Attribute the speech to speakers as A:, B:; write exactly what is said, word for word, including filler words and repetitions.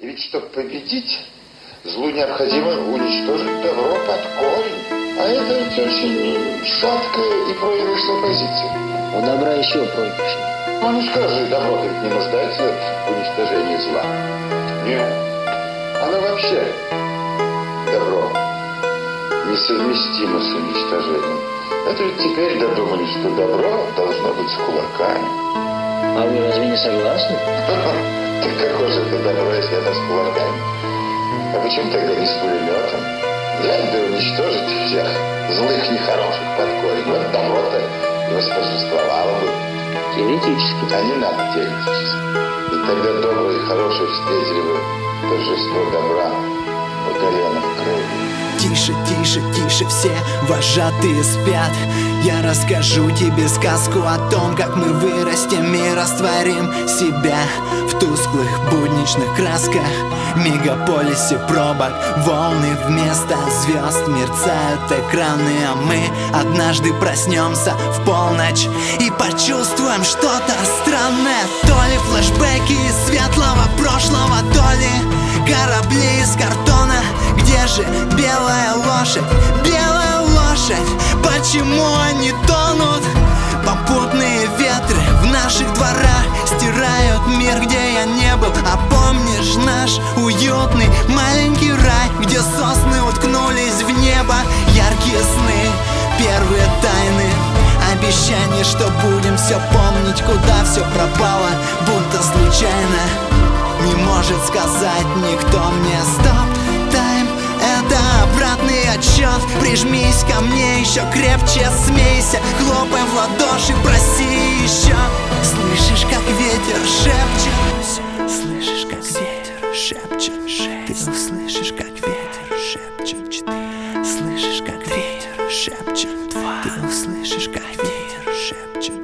A: И ведь, чтобы победить, злу необходимо уничтожить добро под корень. А это ведь очень шаткая и проигрышная позиция.
B: У добра еще проигрышнее.
A: Ну, ну скажи, добро ведь не нуждается в уничтожении зла. Нет. Оно вообще, добро, несовместимо с уничтожением. Это ведь теперь додумали, что добро должно быть с кулаками.
B: А вы разве не согласны?
A: Так какое же это добро, если это с кулаками? А почему тогда не с пулеметом? Взять да уничтожить всех злых, нехороших под корень. Вот добро-то и восторжествовало бы.
B: Теоретически.
A: А не надо теоретически. И тогда добрые и хорошие встретили бы торжество добра, покоренных кровью.
C: Тише, тише, тише, все вожатые спят. Я расскажу тебе сказку о том, как мы вырастем и растворим себя в тусклых будничных красках. В мегаполисе пробок волны вместо звезд, мерцают экраны, а мы однажды проснемся в полночь и почувствуем что-то странное. То ли флешбеки из светлого прошлого, то ли корабли из картона. Где же белая лошадь, белая лошадь? Почему они тонут? Попутные ветры в наших дворах стирают мир, где я не был. А помнишь наш уютный маленький рай, где сосны уткнулись в небо? Яркие сны, первые тайны, обещание, что будем все помнить. Куда все пропало, будто случайно. Не может сказать никто мне стоп, тайм. Это обратный отсчет. Прижмись ко мне еще крепче, смейся, хлопай в ладоши, проси еще. Слышишь, как ветер шепчет, слышишь, как ветер шепчет. Ты услышишь, как ветер шепчет. Слышишь, как ветер шепчет. Ты услышишь, как ветер шепчет.